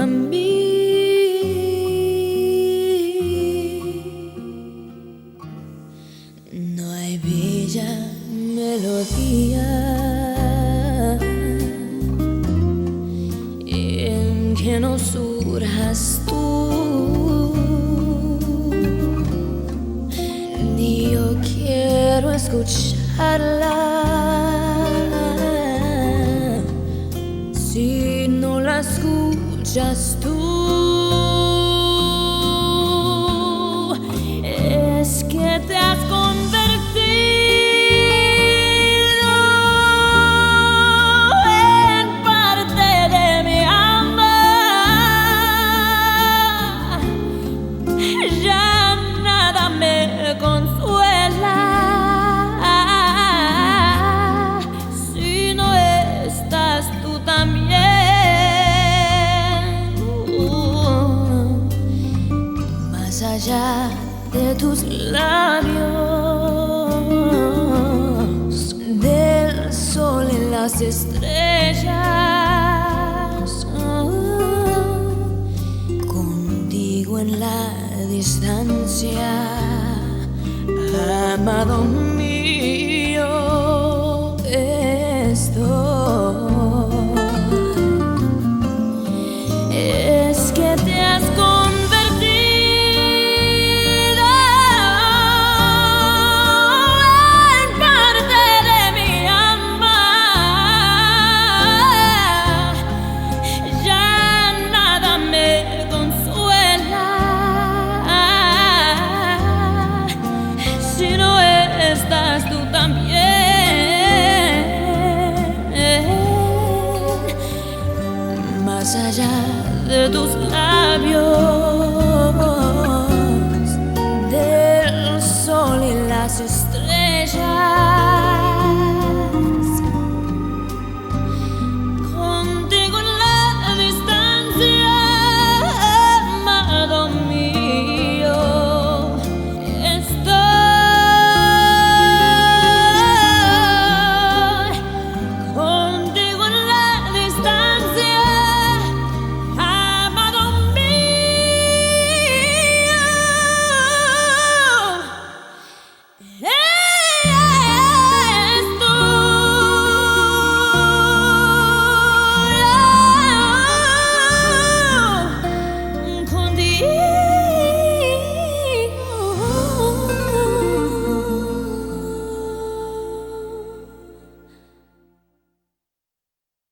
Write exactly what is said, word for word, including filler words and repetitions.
a mí. No hay bella melodía en que no surjas tú, ni yo quiero escucharla si no la escuchas tú. Es que te has convertido en parte de mi alma. Ya nada me consuela si no estás tú también. Más allá de tus labios, del sol en las estrellas, contigo en la distancia, amado mío, estoy. Es que te has tú también. Más allá de tus labios,